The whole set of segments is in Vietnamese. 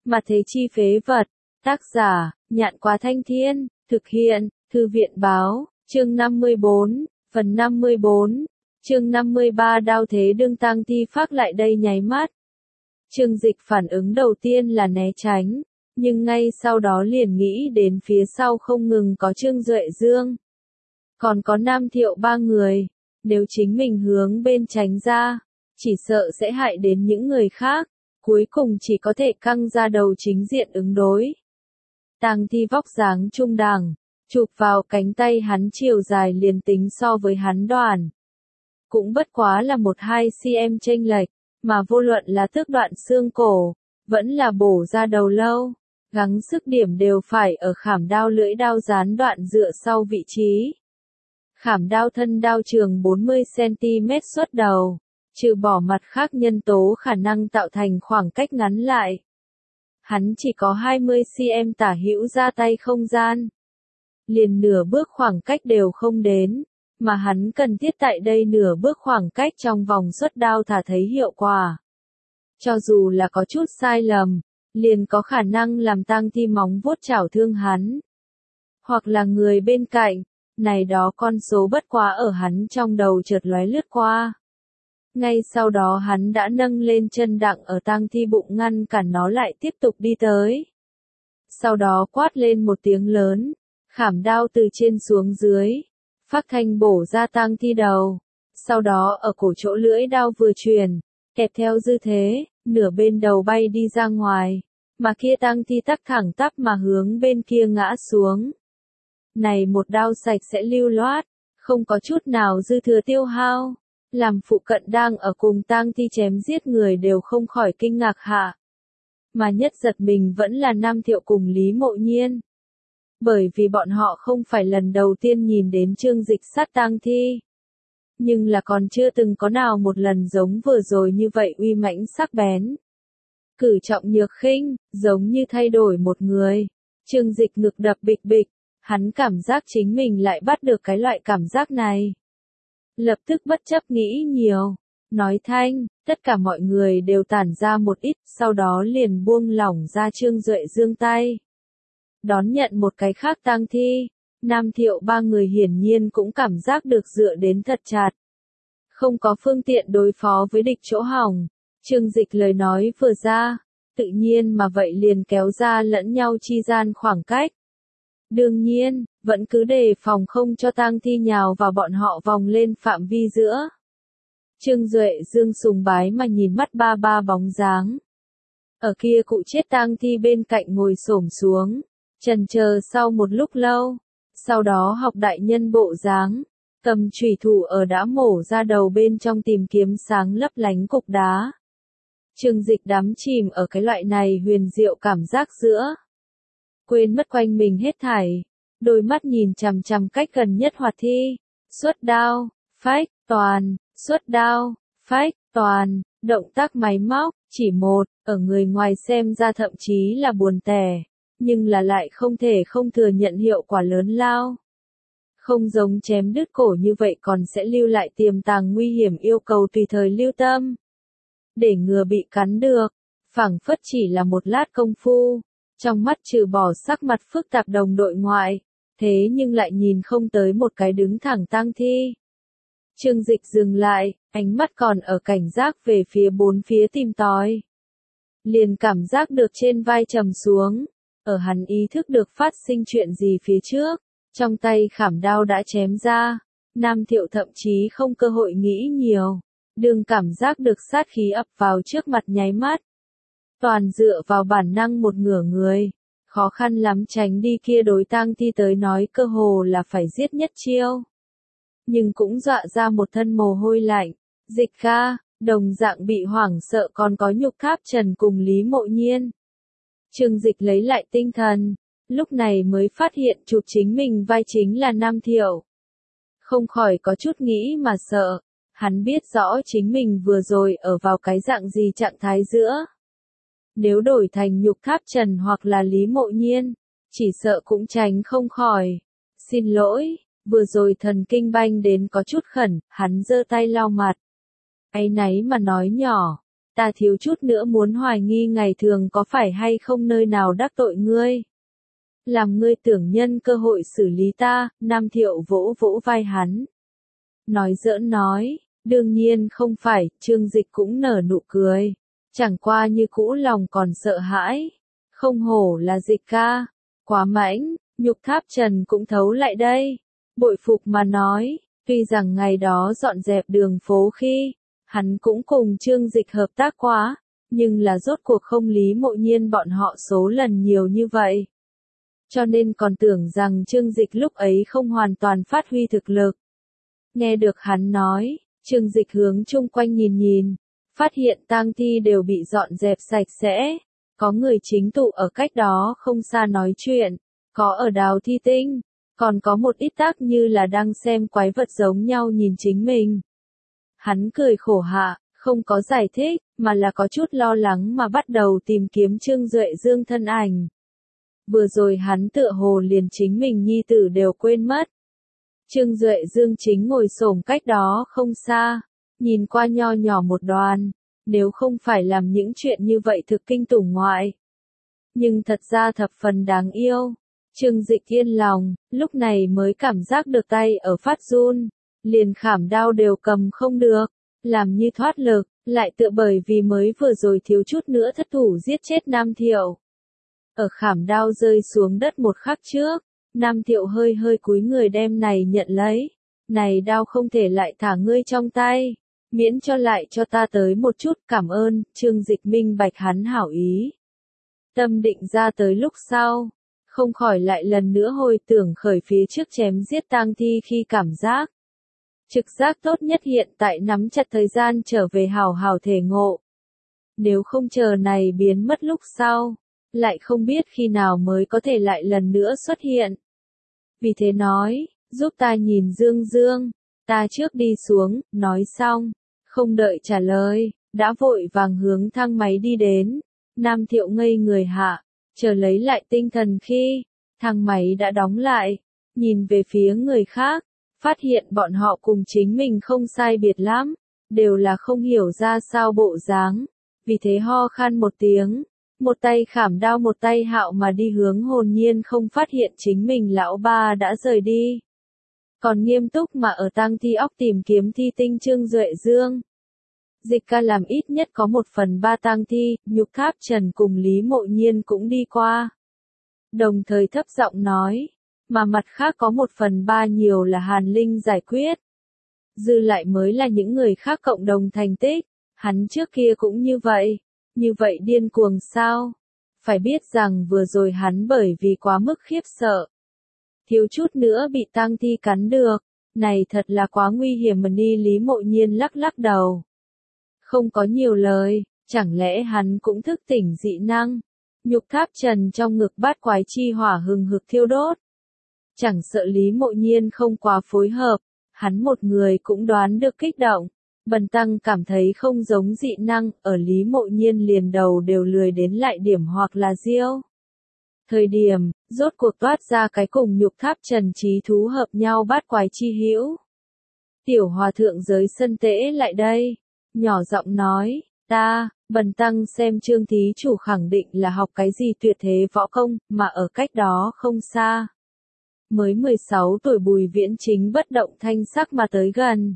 Mà thế chi phế vật. Tác giả, Nhạn Quá Thanh Thiên, thực hiện, Thư viện báo, chương 54, phần 54, chương 53 đao thế đương tang thi phác lại đây nháy mắt. Trương Dịch phản ứng đầu tiên là né tránh, nhưng ngay sau đó liền nghĩ đến phía sau không ngừng có Trương Duệ Dương. Còn có Nam Thiệu ba người, nếu chính mình hướng bên tránh ra, chỉ sợ sẽ hại đến những người khác, cuối cùng chỉ có thể căng ra đầu chính diện ứng đối. Tang thi vóc dáng trung đẳng, chụp vào cánh tay hắn chiều dài liền tính so với hắn đoàn. Cũng bất quá là 1-2 cm chênh lệch, mà vô luận là tước đoạn xương cổ, vẫn là bổ ra đầu lâu, gắng sức điểm đều phải ở khảm đao lưỡi đao gián đoạn dựa sau vị trí. Khảm đao thân đao trường 40 cm xuất đầu, trừ bỏ mặt khác nhân tố khả năng tạo thành khoảng cách ngắn lại. Hắn chỉ có 20 cm tả hữu ra tay không gian. Liền nửa bước khoảng cách đều không đến, mà hắn cần thiết tại đây nửa bước khoảng cách trong vòng xuất đao thả thấy hiệu quả. Cho dù là có chút sai lầm, liền có khả năng làm tang thi móng vuốt chảo thương hắn. Hoặc là người bên cạnh, này đó con số bất quá ở hắn trong đầu chợt lóe lướt qua. Ngay sau đó hắn đã nâng lên chân đặng ở tang thi bụng ngăn cản nó lại tiếp tục đi tới. Sau đó quát lên một tiếng lớn, khảm đao từ trên xuống dưới, phác thanh bổ ra tang thi đầu. Sau đó ở cổ chỗ lưỡi đao vừa truyền, kẹp theo dư thế, nửa bên đầu bay đi ra ngoài, mà kia tang thi tắc thẳng tắp mà hướng bên kia ngã xuống. Này một đao sạch sẽ lưu loát, không có chút nào dư thừa tiêu hao, làm phụ cận đang ở cùng tang thi chém giết người đều không khỏi kinh ngạc hạ. Mà nhất giật mình vẫn là Nam Thiệu cùng Lý Mộ Nhiên. Bởi vì bọn họ không phải lần đầu tiên nhìn đến Trương Dịch sát tang thi. Nhưng là còn chưa từng có nào một lần giống vừa rồi như vậy uy mãnh sắc bén. Cử trọng nhược khinh, giống như thay đổi một người. Trương Dịch ngực đập bịch bịch, hắn cảm giác chính mình lại bắt được cái loại cảm giác này. Lập tức bất chấp nghĩ nhiều, nói thanh, tất cả mọi người đều tản ra một ít, sau đó liền buông lỏng ra Trương Duệ Dương tay. Đón nhận một cái khác tang thi, Nam Thiệu ba người hiển nhiên cũng cảm giác được dựa đến thật chặt. Không có phương tiện đối phó với địch chỗ hỏng, Trương Dịch lời nói vừa ra, tự nhiên mà vậy liền kéo ra lẫn nhau chi gian khoảng cách. Đương nhiên, vẫn cứ đề phòng không cho tang thi nhào vào bọn họ vòng lên phạm vi giữa. Trương Duệ Dương sùng bái mà nhìn mắt ba bóng dáng. Ở kia cụ chết tang thi bên cạnh ngồi xổm xuống, chần chờ sau một lúc lâu, sau đó học đại nhân bộ dáng, cầm chủy thủ ở đã mổ ra đầu bên trong tìm kiếm sáng lấp lánh cục đá. Trương Dịch đắm chìm ở cái loại này huyền diệu cảm giác giữa. Quên mất quanh mình hết thảy, đôi mắt nhìn chằm chằm cách gần nhất hoạt thi, xuất đao, phách, toàn, xuất đao, phách, toàn, động tác máy móc, chỉ một, ở người ngoài xem ra thậm chí là buồn tẻ, nhưng là lại không thể không thừa nhận hiệu quả lớn lao. Không giống chém đứt cổ như vậy còn sẽ lưu lại tiềm tàng nguy hiểm yêu cầu tùy thời lưu tâm. Để ngừa bị cắn được, phảng phất chỉ là một lát công phu. Trong mắt trừ bỏ sắc mặt phức tạp đồng đội ngoại, thế nhưng lại nhìn không tới một cái đứng thẳng tang thi. Trương Dịch dừng lại, ánh mắt còn ở cảnh giác về phía bốn phía tìm tòi. Liền cảm giác được trên vai trầm xuống, ở hắn ý thức được phát sinh chuyện gì phía trước, trong tay khảm đao đã chém ra, Nam Thiệu thậm chí không cơ hội nghĩ nhiều, đương cảm giác được sát khí ập vào trước mặt nháy mắt. Toàn dựa vào bản năng một ngửa người, khó khăn lắm tránh đi kia đối tang thi tới nói cơ hồ là phải giết nhất chiêu. Nhưng cũng dọa ra một thân mồ hôi lạnh, Dịch ca, đồng dạng bị hoảng sợ còn có Nhục Tháp Trần cùng Lý Mộ Nhiên. Trương Dịch lấy lại tinh thần, lúc này mới phát hiện chụp chính mình vai chính là Nam Thiệu. Không khỏi có chút nghĩ mà sợ, hắn biết rõ chính mình vừa rồi ở vào cái dạng gì trạng thái giữa. Nếu đổi thành Nhục Tháp Trần hoặc là Lý Mộ Nhiên, chỉ sợ cũng tránh không khỏi. Xin lỗi, vừa rồi thần kinh banh đến có chút khẩn, hắn giơ tay lau mặt. Áy náy mà nói nhỏ, ta thiếu chút nữa muốn hoài nghi ngày thường có phải hay không nơi nào đắc tội ngươi. Làm ngươi tưởng nhân cơ hội xử lý ta, Nam Thiệu vỗ vỗ vai hắn. Nói giỡn nói, đương nhiên không phải, Trương Dịch cũng nở nụ cười. Chẳng qua như cũ lòng còn sợ hãi. Không hổ là Dịch ca, quá mãnh, Nhục Tháp Trần cũng thấu lại đây. Bội phục mà nói, tuy rằng ngày đó dọn dẹp đường phố khi, hắn cũng cùng Trương Dịch hợp tác quá, nhưng là rốt cuộc không Lý Mộ Nhiên bọn họ số lần nhiều như vậy. Cho nên còn tưởng rằng Trương Dịch lúc ấy không hoàn toàn phát huy thực lực. Nghe được hắn nói, Trương Dịch hướng chung quanh nhìn nhìn, phát hiện tang thi đều bị dọn dẹp sạch sẽ, có người chính tụ ở cách đó không xa nói chuyện, có ở đào thi tinh, còn có một ít tác như là đang xem quái vật giống nhau nhìn chính mình. Hắn cười khổ hạ, không có giải thích, mà là có chút lo lắng mà bắt đầu tìm kiếm Trương Duệ Dương thân ảnh. Vừa rồi hắn tựa hồ liền chính mình nhi tử đều quên mất. Trương Duệ Dương chính ngồi xổm cách đó không xa, nhìn qua nho nhỏ một đoàn, nếu không phải làm những chuyện như vậy thực kinh tủng ngoại. Nhưng thật ra thập phần đáng yêu. Trương Dịch yên lòng, lúc này mới cảm giác được tay ở phát run, liền khảm đao đều cầm không được, làm như thoát lực, lại tựa bởi vì mới vừa rồi thiếu chút nữa thất thủ giết chết Nam Thiệu. Ở khảm đao rơi xuống đất một khắc trước, Nam Thiệu hơi hơi cúi người đem này nhận lấy. Này đao không thể lại thả ngươi trong tay, miễn cho lại cho ta tới một chút, cảm ơn. Trương Dịch minh bạch hắn hảo ý. Tâm định ra tới lúc sau, không khỏi lại lần nữa hồi tưởng khởi phía trước chém giết tang thi khi cảm giác. Trực giác tốt nhất hiện tại nắm chặt thời gian trở về hào hào thể ngộ. Nếu không chờ này biến mất lúc sau, lại không biết khi nào mới có thể lại lần nữa xuất hiện. Vì thế nói, giúp ta nhìn Dương Dương, ta trước đi xuống, nói xong, không đợi trả lời, đã vội vàng hướng thang máy đi đến. Nam Thiệu ngây người hạ, chờ lấy lại tinh thần khi, thang máy đã đóng lại, nhìn về phía người khác, phát hiện bọn họ cùng chính mình không sai biệt lắm, đều là không hiểu ra sao bộ dáng, vì thế ho khan một tiếng, một tay khảm đao một tay hạo mà đi hướng hồn nhiên không phát hiện chính mình lão ba đã rời đi. Còn nghiêm túc mà ở tang thi óc tìm kiếm thi tinh Trương Duệ Dương. Dịch ca làm ít nhất có 1/3 tang thi, Nhục Tháp Trần cùng Lý Mộ Nhiên cũng đi qua. Đồng thời thấp giọng nói, mà mặt khác có 1/3 nhiều là Hàn Linh giải quyết. Dư lại mới là những người khác cộng đồng thành tích, hắn trước kia cũng như vậy điên cuồng sao? Phải biết rằng vừa rồi hắn bởi vì quá mức khiếp sợ, thiếu chút nữa bị tang thi cắn được, này thật là quá nguy hiểm mà đi. Lý Mộ Nhiên lắc lắc đầu. Không có nhiều lời, chẳng lẽ hắn cũng thức tỉnh dị năng? Nhục Tháp Trần trong ngực bát quái chi hỏa hừng hực thiêu đốt. Chẳng sợ Lý Mộ Nhiên không quá phối hợp, hắn một người cũng đoán được kích động. Bần tăng cảm thấy không giống dị năng, ở Lý Mộ Nhiên liền đầu đều lười đến lại điểm hoặc là diêu. Thời điểm, rốt cuộc toát ra cái cùng Nhục Tháp Trần trí thú hợp nhau bát quái chi hữu. Tiểu hòa thượng giới sân tễ lại đây, nhỏ giọng nói, bần tăng xem Trương thí chủ khẳng định là học cái gì tuyệt thế võ công, mà ở cách đó không xa. Mới 16 tuổi Bùi Viễn chính bất động thanh sắc mà tới gần.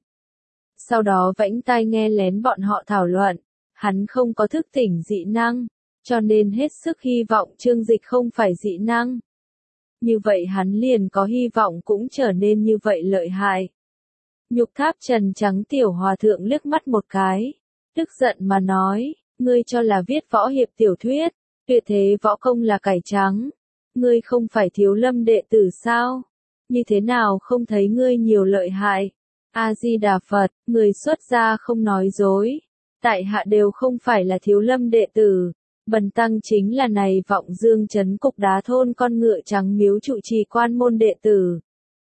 Sau đó vãnh tai nghe lén bọn họ thảo luận, hắn không có thức tỉnh dị năng, cho nên hết sức hy vọng Trương Dịch không phải dị năng. Như vậy hắn liền có hy vọng cũng trở nên như vậy lợi hại. Nhục Tháp Trần trắng tiểu hòa thượng liếc mắt một cái, tức giận mà nói, ngươi cho là viết võ hiệp tiểu thuyết, tuyệt thế võ công là cải trắng. Ngươi không phải Thiếu Lâm đệ tử sao? Như thế nào không thấy ngươi nhiều lợi hại? A-di-đà Phật, người xuất gia không nói dối. Tại hạ đều không phải là Thiếu Lâm đệ tử. Bần tăng chính là này Vọng Dương trấn cục đá thôn con ngựa trắng miếu trụ trì quan môn đệ tử.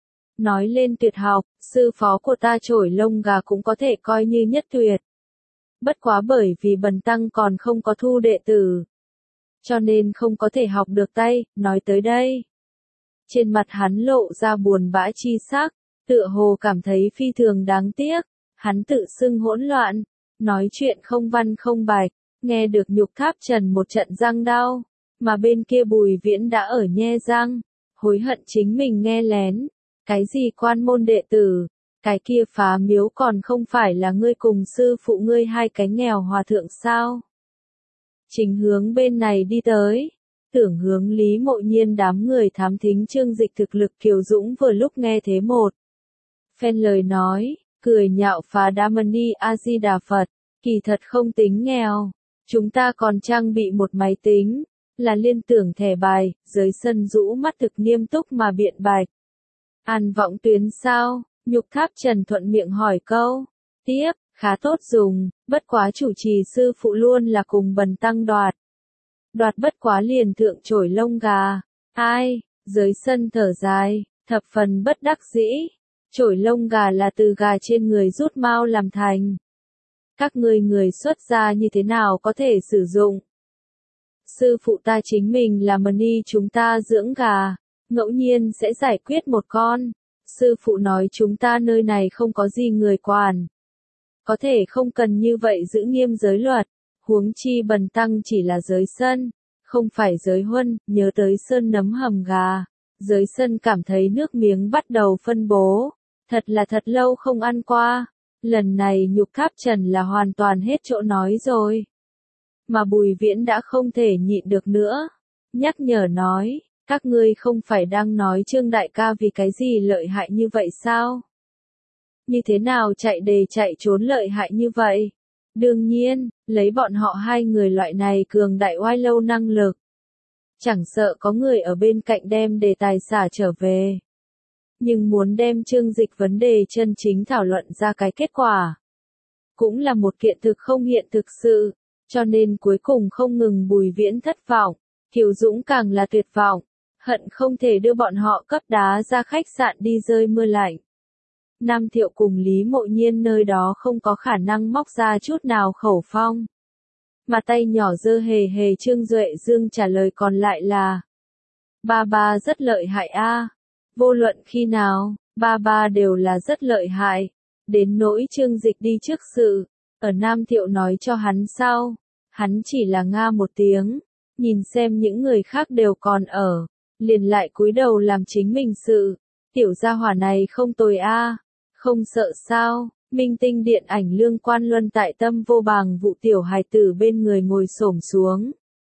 Nói lên tuyệt học, sư phó của ta Trổi Lông Gà cũng có thể coi như nhất tuyệt. Bất quá bởi vì bần tăng còn không có thu đệ tử, cho nên không có thể học được tay. Nói tới đây, trên mặt hắn lộ ra buồn bã chi sắc, tựa hồ cảm thấy phi thường đáng tiếc. Hắn tự xưng hỗn loạn, nói chuyện không văn không bạch, Nghe được Nhục Tháp Trần một trận răng đau, mà bên kia Bùi Viễn đã ở nhe răng, hối hận chính mình nghe lén. Cái gì quan môn đệ tử, cái kia phá miếu còn không phải là ngươi cùng sư phụ ngươi hai cái nghèo hòa thượng sao? Chính hướng bên này đi tới, tưởng hướng Lý Mộ Nhiên đám người thám thính Trương Dịch thực lực kiều dũng vừa lúc nghe thế một phen lời nói, cười nhạo phá Đa Mani A Di Đà Phật, kỳ thật không tính nghèo, chúng ta còn trang bị một máy tính, là liên tưởng thẻ bài, dưới sân rũ mắt thực nghiêm túc mà biện bạch. An vọng tuyến sao? Nhục Tháp Trần thuận miệng hỏi câu. Tiếp, khá tốt dùng, bất quá chủ trì sư phụ luôn là cùng bần tăng đoạt. Đoạt bất quá liền thượng trổi lông gà. Ai, dưới sân thở dài, thập phần bất đắc dĩ. Trổi lông gà là từ gà trên người rút mao làm thành. Các ngươi người xuất gia như thế nào có thể sử dụng? Sư phụ ta chính mình là Mani chúng ta dưỡng gà, ngẫu nhiên sẽ giải quyết một con. Sư phụ nói chúng ta nơi này không có gì người quản. Có thể không cần như vậy giữ nghiêm giới luật, huống chi bần tăng chỉ là giới sân, không phải giới huân, nhớ tới sơn nấm hầm gà. Giới sân cảm thấy nước miếng bắt đầu phân bố, thật là thật lâu không ăn qua. Lần này Nhục Tháp Trần là hoàn toàn hết chỗ nói rồi. Mà Bùi Viễn đã không thể nhịn được nữa, nhắc nhở nói, các ngươi không phải đang nói Trương đại ca vì cái gì lợi hại như vậy sao? Như thế nào chạy đề chạy trốn lợi hại như vậy? Đương nhiên, lấy bọn họ hai người loại này cường đại oai lâu năng lực. Chẳng sợ có người ở bên cạnh đem đề tài xả trở về. Nhưng muốn đem Trương Dịch vấn đề chân chính thảo luận ra cái kết quả. Cũng là một kiện thực không hiện thực sự, cho nên cuối cùng không ngừng Bùi Viễn thất vọng, Kiều Dũng càng là tuyệt vọng, hận không thể đưa bọn họ cấp đá ra khách sạn đi rơi mưa lạnh. Nam Thiệu cùng Lý Mộ Nhiên nơi đó không có khả năng móc ra chút nào khẩu phong. Mà tay nhỏ dơ hề hề Trương Duệ Dương trả lời còn lại là ba ba rất lợi hại a, vô luận khi nào, ba ba đều là rất lợi hại. Đến nỗi Trương Dịch đi trước sự, ở Nam Thiệu nói cho hắn sau, hắn chỉ là nga một tiếng, nhìn xem những người khác đều còn ở, liền lại cúi đầu làm chính mình sự. Tiểu gia hỏa này không tồi a, không sợ sao? Minh tinh điện ảnh Lương Quan Luân tại Tâm Vô Bàng vụ tiểu hài tử bên người ngồi xổm xuống.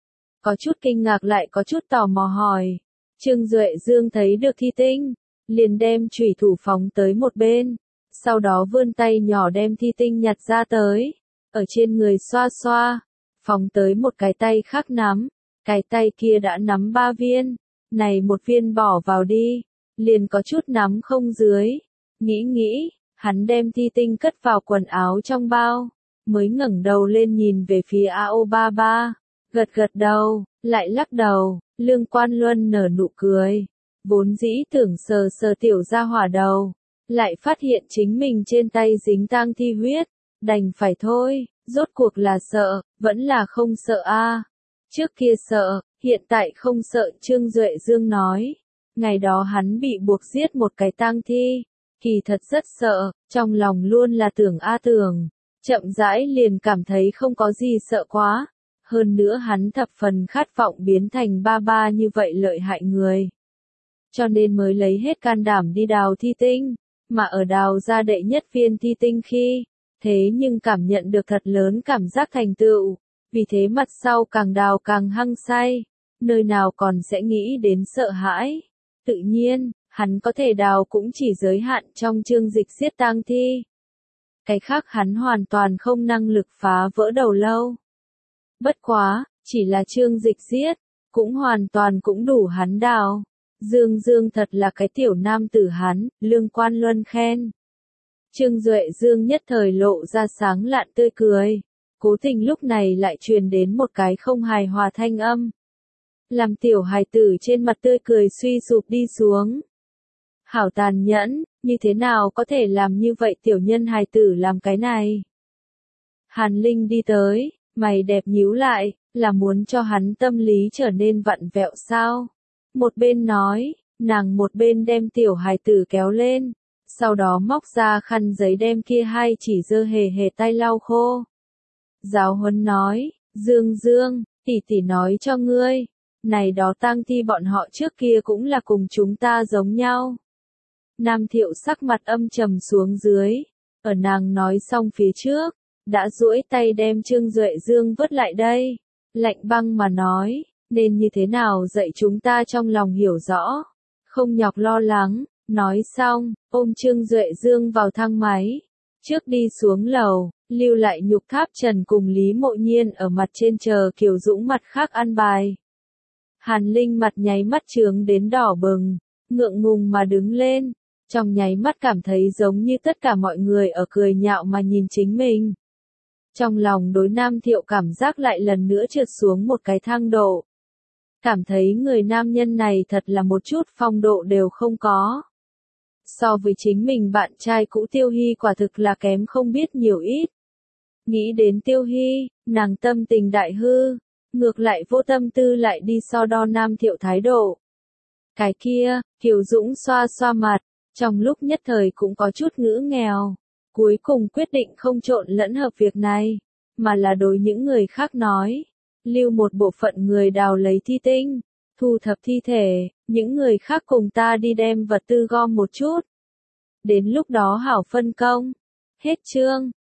Có chút kinh ngạc lại có chút tò mò hỏi. Trương Duệ Dương thấy được thi tinh, liền đem chủy thủ phóng tới một bên, sau đó vươn tay nhỏ đem thi tinh nhặt ra tới, ở trên người xoa xoa, phóng tới một cái tay khác nắm, cái tay kia đã nắm 3 viên, này một viên bỏ vào đi, liền có chút nắm không dưới, nghĩ, hắn đem thi tinh cất vào quần áo trong bao, mới ngẩng đầu lên nhìn về phía AO33, gật đầu, lại lắc đầu, Lương Quan Luân nở nụ cười, vốn dĩ tưởng sờ tiểu gia hỏa đầu, lại phát hiện chính mình trên tay dính tang thi huyết, đành phải thôi, rốt cuộc là sợ, vẫn là không sợ a. Trước kia sợ, hiện tại không sợ. Trương Duệ Dương nói, ngày đó hắn bị buộc giết một cái tang thi, kỳ thật rất sợ, trong lòng luôn là tưởng tưởng, chậm rãi liền cảm thấy không có gì sợ quá, hơn nữa hắn thập phần khát vọng biến thành ba ba như vậy lợi hại người. Cho nên mới lấy hết can đảm đi đào thi tinh, mà ở đào ra đệ nhất viên thi tinh khi, thế nhưng cảm nhận được thật lớn cảm giác thành tựu, vì thế mặt sau càng đào càng hăng say, nơi nào còn sẽ nghĩ đến sợ hãi. Tự nhiên, hắn có thể đào cũng chỉ giới hạn trong Trương Dịch giết tang thi. Cái khác hắn hoàn toàn không năng lực phá vỡ đầu lâu. Bất quá, chỉ là Trương Dịch giết, cũng hoàn toàn cũng đủ hắn đào. Dương thật là cái tiểu nam tử hắn, Lương Quan Luân khen. Trương Duệ Dương nhất thời lộ ra sáng lạn tươi cười. Cố Tình lúc này lại truyền đến một cái không hài hòa thanh âm. Làm tiểu hài tử trên mặt tươi cười suy sụp đi xuống. Hảo tàn nhẫn, như thế nào có thể làm như vậy tiểu nhân hài tử làm cái này? Hàn Linh đi tới, mày đẹp nhíu lại, là muốn cho hắn tâm lý trở nên vặn vẹo sao? Một bên nói, nàng một bên đem tiểu hài tử kéo lên, sau đó móc ra khăn giấy đem kia hai chỉ dơ hề hề tay lau khô. Giáo huấn nói, Dương Dương, tỷ tỷ nói cho ngươi, này đó tang thi bọn họ trước kia cũng là cùng chúng ta giống nhau. Nam Thiệu sắc mặt âm trầm xuống dưới, ở nàng nói xong phía trước, đã duỗi tay đem Trương Duệ Dương vớt lại đây, lạnh băng mà nói, nên như thế nào dạy chúng ta trong lòng hiểu rõ, không nhọc lo lắng, nói xong, ôm Trương Duệ Dương vào thang máy, trước đi xuống lầu, lưu lại Nhục Tháp Trần cùng Lý Mộ Nhiên ở mặt trên chờ Kiều Dũng mặt khác ăn bài. Hàn Linh mặt nháy mắt trướng đến đỏ bừng, ngượng ngùng mà đứng lên, trong nháy mắt cảm thấy giống như tất cả mọi người ở cười nhạo mà nhìn chính mình. Trong lòng đối Nam Thiệu cảm giác lại lần nữa trượt xuống một cái thang độ. Cảm thấy người nam nhân này thật là một chút phong độ đều không có. So với chính mình bạn trai cũ Tiêu Hy quả thực là kém không biết nhiều ít. Nghĩ đến Tiêu Hy, nàng tâm tình đại hư, ngược lại vô tâm tư lại đi so đo Nam Thiệu thái độ. Cái kia, Kiều Dũng xoa xoa mặt, trong lúc nhất thời cũng có chút ngữ nghèo. Cuối cùng quyết định không trộn lẫn hợp việc này, mà là đối những người khác nói. Lưu một bộ phận người đào lấy thi tinh, thu thập thi thể, những người khác cùng ta đi đem vật tư gom một chút. Đến lúc đó hảo phân công. Hết chương.